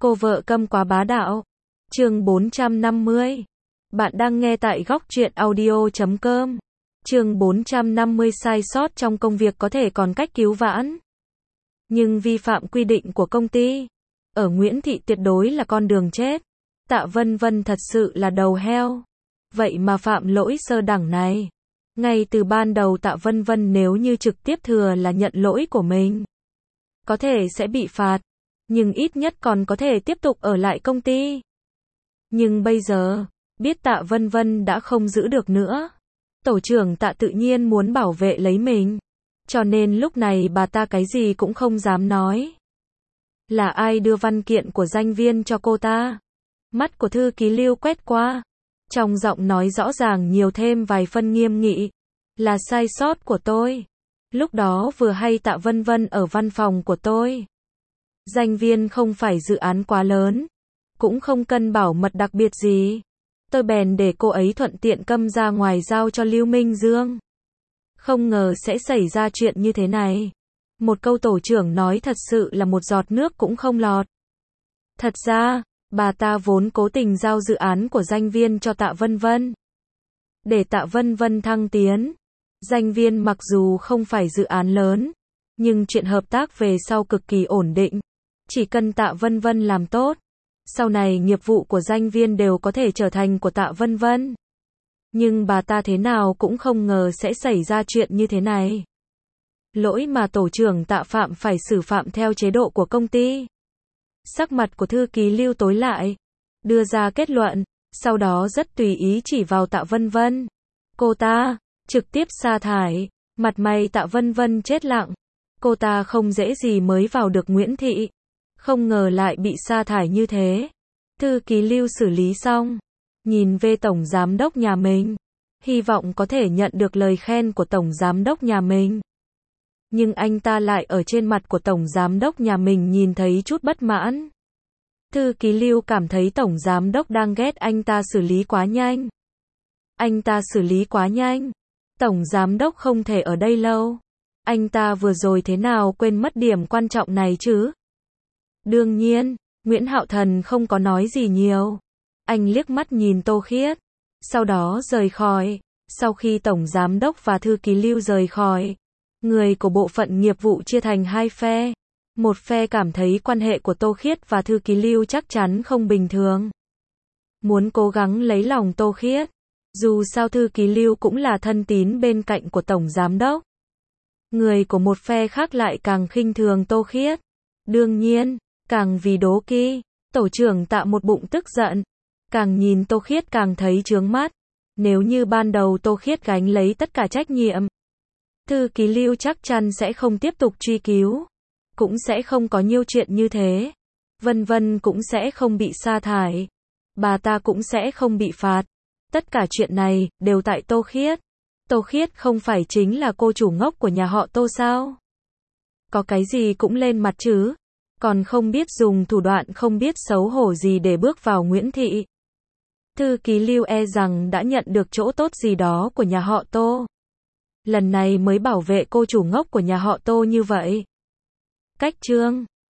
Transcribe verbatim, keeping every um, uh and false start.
Cô vợ câm quá bá đạo. Chương bốn trăm năm mươi. Bạn đang nghe tại góc truyện audio chấm com. Chương bốn trăm năm mươi sai sót trong công việc có thể còn cách cứu vãn. Nhưng vi phạm quy định của công ty. Ở Nguyễn Thị tuyệt đối là con đường chết. Tạ Vân Vân thật sự là đầu heo. Vậy mà phạm lỗi sơ đẳng này. Ngay từ ban đầu Tạ Vân Vân nếu như trực tiếp thừa là nhận lỗi của mình, có thể sẽ bị phạt. Nhưng ít nhất còn có thể tiếp tục ở lại công ty. Nhưng bây giờ, biết Tạ Vân Vân đã không giữ được nữa. Tổ trưởng Tạ tự nhiên muốn bảo vệ lấy mình. Cho nên lúc này bà ta cái gì cũng không dám nói. Là ai đưa văn kiện của danh viên cho cô ta? Mắt của thư ký Lưu quét qua. Trong giọng nói rõ ràng nhiều thêm vài phân nghiêm nghị. Là sai sót của tôi. Lúc đó vừa hay Tạ Vân Vân ở văn phòng của tôi. Danh viên không phải dự án quá lớn. Cũng không cần bảo mật đặc biệt gì. Tôi bèn để cô ấy thuận tiện câm ra ngoài giao cho Lưu Minh Dương. Không ngờ sẽ xảy ra chuyện như thế này. Một câu tổ trưởng nói thật sự là một giọt nước cũng không lọt. Thật ra, bà ta vốn cố tình giao dự án của danh viên cho Tạ Vân Vân. Để Tạ Vân Vân thăng tiến. Danh viên mặc dù không phải dự án lớn, nhưng chuyện hợp tác về sau cực kỳ ổn định. Chỉ cần Tạ Vân Vân làm tốt, sau này nghiệp vụ của danh viên đều có thể trở thành của Tạ Vân Vân. Nhưng bà ta thế nào cũng không ngờ sẽ xảy ra chuyện như thế này. Lỗi mà tổ trưởng Tạ phạm phải xử phạm theo chế độ của công ty. Sắc mặt của thư ký Lưu tối lại, đưa ra kết luận, sau đó rất tùy ý chỉ vào Tạ Vân Vân. Cô ta, trực tiếp sa thải, mặt mày Tạ Vân Vân chết lặng. Cô ta không dễ gì mới vào được Nguyễn Thị. Không ngờ lại bị sa thải như thế. Thư ký Lưu xử lý xong, nhìn về tổng giám đốc nhà mình. Hy vọng có thể nhận được lời khen của tổng giám đốc nhà mình. Nhưng anh ta lại ở trên mặt của tổng giám đốc nhà mình nhìn thấy chút bất mãn. Thư ký Lưu cảm thấy tổng giám đốc đang ghét anh ta xử lý quá nhanh. Anh ta xử lý quá nhanh. Tổng giám đốc không thể ở đây lâu. Anh ta vừa rồi thế nào quên mất điểm quan trọng này chứ? Đương nhiên, Nguyễn Hạo Thần không có nói gì nhiều. Anh liếc mắt nhìn Tô Khiết. Sau đó rời khỏi. Sau khi tổng giám đốc và thư ký Lưu rời khỏi, người của bộ phận nghiệp vụ chia thành hai phe. Một phe cảm thấy quan hệ của Tô Khiết và thư ký Lưu chắc chắn không bình thường. Muốn cố gắng lấy lòng Tô Khiết. Dù sao thư ký Lưu cũng là thân tín bên cạnh của tổng giám đốc. Người của một phe khác lại càng khinh thường Tô Khiết. Đương nhiên, càng vì đố kỵ, tổ trưởng Tạ một bụng tức giận. Càng nhìn Tô Khiết càng thấy chướng mắt. Nếu như ban đầu Tô Khiết gánh lấy tất cả trách nhiệm, thư ký Lưu chắc chắn sẽ không tiếp tục truy cứu. Cũng sẽ không có nhiều chuyện như thế. Vân Vân cũng sẽ không bị sa thải. Bà ta cũng sẽ không bị phạt. Tất cả chuyện này, đều tại Tô Khiết. Tô Khiết không phải chính là cô chủ ngốc của nhà họ Tô sao? Có cái gì cũng lên mặt chứ. Còn không biết dùng thủ đoạn không biết xấu hổ gì để bước vào Nguyễn Thị. Thư ký Lưu e rằng đã nhận được chỗ tốt gì đó của nhà họ Tô. Lần này mới bảo vệ cô chủ ngốc của nhà họ Tô như vậy. Cách chương